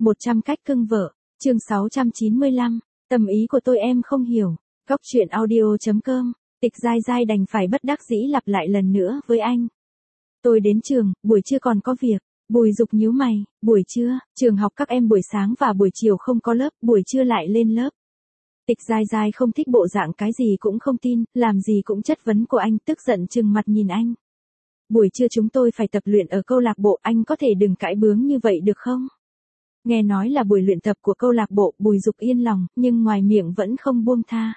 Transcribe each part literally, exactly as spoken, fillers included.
một trăm cách cưng vợ, chương sáu trăm chín mươi lăm, tâm ý của tôi em không hiểu. Góc truyện audio chấm com, Tịch Giai Giai đành phải bất đắc dĩ lặp lại lần nữa với anh. Tôi đến trường, buổi trưa còn có việc. Bùi Dục nhíu mày, buổi trưa, trường học các em buổi sáng và buổi chiều không có lớp, buổi trưa lại lên lớp. Tịch Giai Giai không thích bộ dạng cái gì cũng không tin, làm gì cũng chất vấn của anh, tức giận trừng mặt nhìn anh. Buổi trưa chúng tôi phải tập luyện ở câu lạc bộ, anh có thể đừng cãi bướng như vậy được không? Nghe nói là buổi luyện tập của câu lạc bộ, Bùi Dục yên lòng, nhưng ngoài miệng vẫn không buông tha.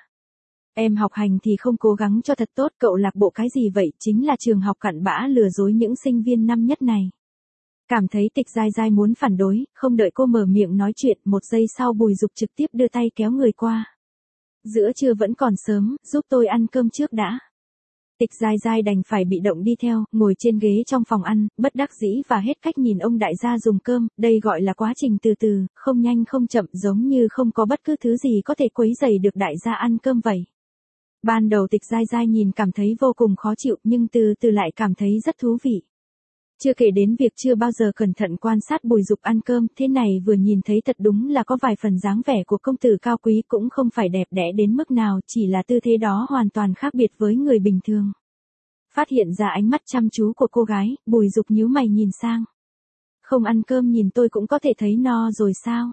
Em học hành thì không cố gắng cho thật tốt, cậu lạc bộ cái gì vậy, chính là trường học cặn bã lừa dối những sinh viên năm nhất này. Cảm thấy Tịch Giai Giai muốn phản đối, không đợi cô mở miệng nói chuyện, một giây sau Bùi Dục trực tiếp đưa tay kéo người qua. Giữa trưa vẫn còn sớm, giúp tôi ăn cơm trước đã. Tịch Giai Giai đành phải bị động đi theo, ngồi trên ghế trong phòng ăn, bất đắc dĩ và hết cách nhìn ông đại gia dùng cơm, đây gọi là quá trình từ từ, không nhanh không chậm, giống như không có bất cứ thứ gì có thể quấy rầy được đại gia ăn cơm vậy. Ban đầu Tịch Giai Giai nhìn cảm thấy vô cùng khó chịu, nhưng từ từ lại cảm thấy rất thú vị. Chưa kể đến việc chưa bao giờ cẩn thận quan sát Bùi Dục ăn cơm, thế này vừa nhìn thấy thật đúng là có vài phần dáng vẻ của công tử cao quý, cũng không phải đẹp đẽ đến mức nào, chỉ là tư thế đó hoàn toàn khác biệt với người bình thường. Phát hiện ra ánh mắt chăm chú của cô gái, Bùi Dục nhíu mày nhìn sang. Không ăn cơm nhìn tôi cũng có thể thấy no rồi sao?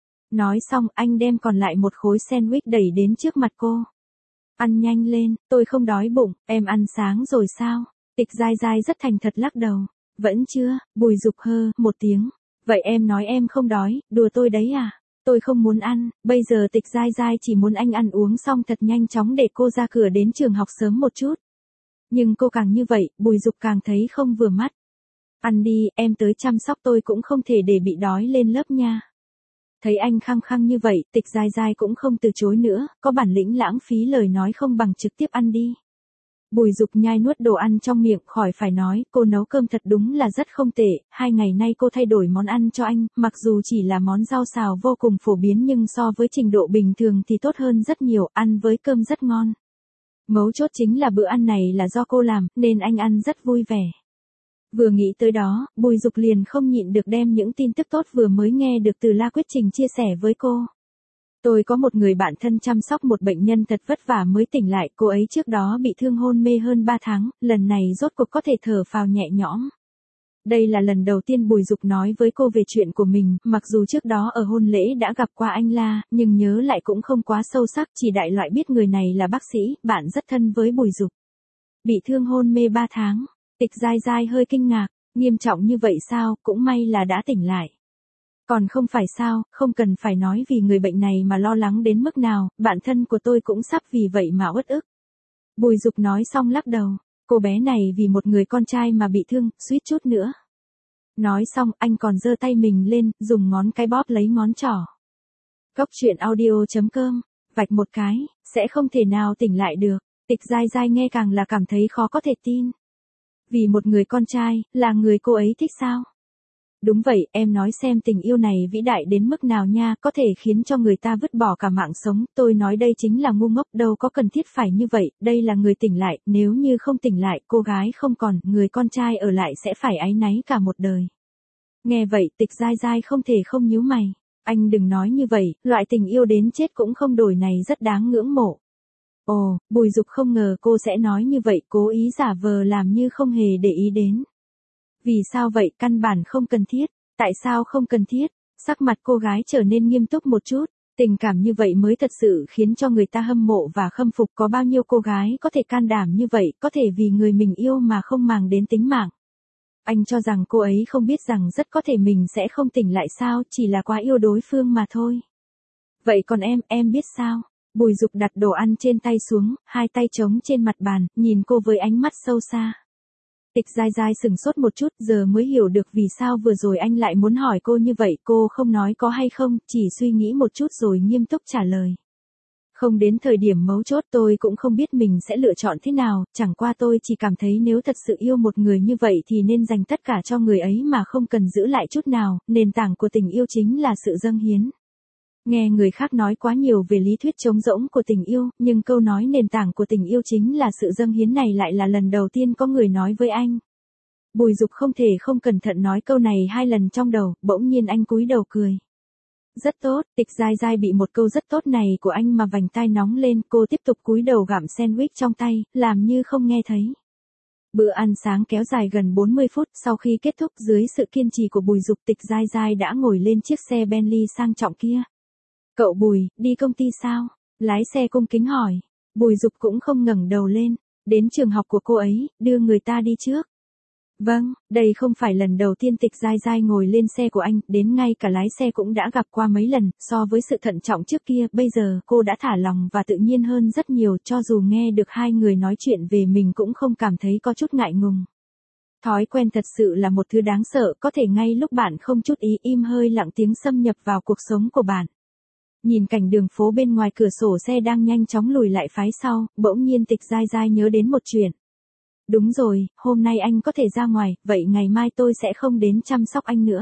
Nói xong anh đem còn lại một khối sandwich đẩy đến trước mặt cô. Ăn nhanh lên, tôi không đói bụng, em ăn sáng rồi sao? Tịch Giai Giai rất thành thật lắc đầu. Vẫn chưa, Bùi Dục hơ, một tiếng. Vậy em nói em không đói, đùa tôi đấy à? Tôi không muốn ăn, bây giờ Tịch Giai Giai chỉ muốn anh ăn uống xong thật nhanh chóng để cô ra cửa đến trường học sớm một chút. Nhưng cô càng như vậy, Bùi Dục càng thấy không vừa mắt. Ăn đi, em tới chăm sóc tôi cũng không thể để bị đói lên lớp nha. Thấy anh khăng khăng như vậy, Tịch Giai Giai cũng không từ chối nữa, có bản lĩnh lãng phí lời nói không bằng trực tiếp ăn đi. Bùi Dục nhai nuốt đồ ăn trong miệng, khỏi phải nói, cô nấu cơm thật đúng là rất không tệ, hai ngày nay cô thay đổi món ăn cho anh, mặc dù chỉ là món rau xào vô cùng phổ biến nhưng so với trình độ bình thường thì tốt hơn rất nhiều, ăn với cơm rất ngon. Mấu chốt chính là bữa ăn này là do cô làm, nên anh ăn rất vui vẻ. Vừa nghĩ tới đó, Bùi Dục liền không nhịn được đem những tin tức tốt vừa mới nghe được từ La Quyết Trình chia sẻ với cô. Tôi có một người bạn thân chăm sóc một bệnh nhân thật vất vả mới tỉnh lại, cô ấy trước đó bị thương hôn mê hơn ba tháng, lần này rốt cuộc có thể thở phào nhẹ nhõm. Đây là lần đầu tiên Bùi Dục nói với cô về chuyện của mình, mặc dù trước đó ở hôn lễ đã gặp qua anh La, nhưng nhớ lại cũng không quá sâu sắc, chỉ đại loại biết người này là bác sĩ, bạn rất thân với Bùi Dục. Bị thương hôn mê ba tháng, Tịch Giai Giai hơi kinh ngạc, nghiêm trọng như vậy sao, cũng may là đã tỉnh lại. Còn không phải sao, không cần phải nói vì người bệnh này mà lo lắng đến mức nào, bạn thân của tôi cũng sắp vì vậy mà uất ức. Bùi Dục nói xong lắc đầu, cô bé này vì một người con trai mà bị thương, suýt chút nữa. Nói xong anh còn giơ tay mình lên, dùng ngón cái bóp lấy ngón trỏ. Góc truyện audio chấm com, vạch một cái, sẽ không thể nào tỉnh lại được. Tịch Giai Giai nghe càng là cảm thấy khó có thể tin. Vì một người con trai, là người cô ấy thích sao? Đúng vậy, em nói xem tình yêu này vĩ đại đến mức nào nha, có thể khiến cho người ta vứt bỏ cả mạng sống, tôi nói đây chính là ngu ngốc, đâu có cần thiết phải như vậy, đây là người tỉnh lại, nếu như không tỉnh lại, cô gái không còn, người con trai ở lại sẽ phải áy náy cả một đời. Nghe vậy, Tịch Giai Giai không thể không nhíu mày, anh đừng nói như vậy, loại tình yêu đến chết cũng không đổi này rất đáng ngưỡng mộ. Ồ, Bùi Dục không ngờ cô sẽ nói như vậy, cố ý giả vờ làm như không hề để ý đến. Vì sao vậy, căn bản không cần thiết, tại sao không cần thiết, sắc mặt cô gái trở nên nghiêm túc một chút, tình cảm như vậy mới thật sự khiến cho người ta hâm mộ và khâm phục, có bao nhiêu cô gái có thể can đảm như vậy, có thể vì người mình yêu mà không màng đến tính mạng. Anh cho rằng cô ấy không biết rằng rất có thể mình sẽ không tỉnh lại sao, chỉ là quá yêu đối phương mà thôi. Vậy còn em, em biết sao? Bùi Dục đặt đồ ăn trên tay xuống, hai tay trống trên mặt bàn, nhìn cô với ánh mắt sâu xa. Tịch Giai Giai sừng sốt một chút, giờ mới hiểu được vì sao vừa rồi anh lại muốn hỏi cô như vậy, cô không nói có hay không, chỉ suy nghĩ một chút rồi nghiêm túc trả lời. Không đến thời điểm mấu chốt tôi cũng không biết mình sẽ lựa chọn thế nào, chẳng qua tôi chỉ cảm thấy nếu thật sự yêu một người như vậy thì nên dành tất cả cho người ấy mà không cần giữ lại chút nào, nền tảng của tình yêu chính là sự dâng hiến. Nghe người khác nói quá nhiều về lý thuyết trống rỗng của tình yêu, nhưng câu nói nền tảng của tình yêu chính là sự dâng hiến này lại là lần đầu tiên có người nói với anh. Bùi Dục không thể không cẩn thận nói câu này hai lần trong đầu, bỗng nhiên anh cúi đầu cười. Rất tốt, Tịch Giai Giai bị một câu rất tốt này của anh mà vành tai nóng lên, cô tiếp tục cúi đầu gặm sandwich trong tay, làm như không nghe thấy. Bữa ăn sáng kéo dài gần bốn mươi phút, sau khi kết thúc dưới sự kiên trì của Bùi Dục, Tịch Giai Giai đã ngồi lên chiếc xe Bentley sang trọng kia. Cậu Bùi, đi công ty sao? Lái xe cung kính hỏi. Bùi Dục cũng không ngẩng đầu lên, đến trường học của cô ấy, đưa người ta đi trước. Vâng, đây không phải lần đầu tiên Tịch Giai Giai ngồi lên xe của anh, đến ngay cả lái xe cũng đã gặp qua mấy lần, so với sự thận trọng trước kia, bây giờ cô đã thả lòng và tự nhiên hơn rất nhiều, cho dù nghe được hai người nói chuyện về mình cũng không cảm thấy có chút ngại ngùng. Thói quen thật sự là một thứ đáng sợ, có thể ngay lúc bạn không chút ý im hơi lặng tiếng xâm nhập vào cuộc sống của bạn. Nhìn cảnh đường phố bên ngoài cửa sổ xe đang nhanh chóng lùi lại phái sau, bỗng nhiên Tịch Giai Giai nhớ đến một chuyện. Đúng rồi, hôm nay anh có thể ra ngoài, vậy ngày mai tôi sẽ không đến chăm sóc anh nữa.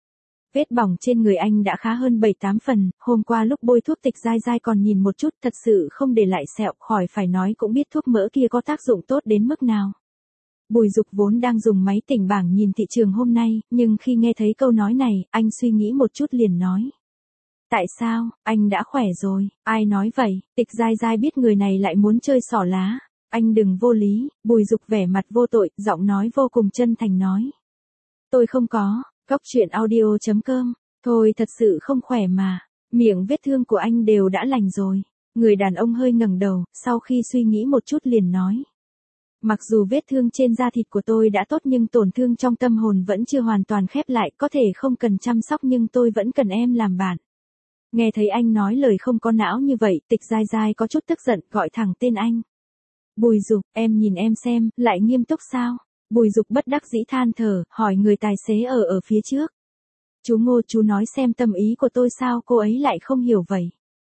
Vết bỏng trên người anh đã khá hơn bảy tám phần, hôm qua lúc bôi thuốc Tịch Giai Giai còn nhìn một chút, thật sự không để lại sẹo, khỏi phải nói cũng biết thuốc mỡ kia có tác dụng tốt đến mức nào. Bùi Dục vốn đang dùng máy tỉnh bảng nhìn thị trường hôm nay, nhưng khi nghe thấy câu nói này, anh suy nghĩ một chút liền nói. Tại sao, anh đã khỏe rồi, ai nói vậy? Tịch Giai Giai biết người này lại muốn chơi xỏ lá. Anh đừng vô lý, Bùi Dục vẻ mặt vô tội, giọng nói vô cùng chân thành nói. Tôi không có, góc chuyện audio chấm com, thôi thật sự không khỏe mà, miệng vết thương của anh đều đã lành rồi. Người đàn ông hơi ngẩng đầu, sau khi suy nghĩ một chút liền nói. Mặc dù vết thương trên da thịt của tôi đã tốt nhưng tổn thương trong tâm hồn vẫn chưa hoàn toàn khép lại, có thể không cần chăm sóc nhưng tôi vẫn cần em làm bạn. Nghe thấy anh nói lời không có não như vậy, Tịch Giai Giai có chút tức giận, gọi thẳng tên anh. Bùi Dục, em nhìn em xem, lại nghiêm túc sao? Bùi Dục bất đắc dĩ than thở, hỏi người tài xế ở ở phía trước. Chú Ngô, chú nói xem tâm ý của tôi sao, cô ấy lại không hiểu vậy.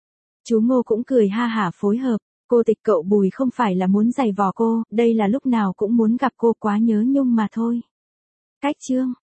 Chú Ngô cũng cười ha hả phối hợp, cô Tịch cậu Bùi không phải là muốn giày vò cô, đây là lúc nào cũng muốn gặp cô quá nhớ nhung mà thôi. Cách chương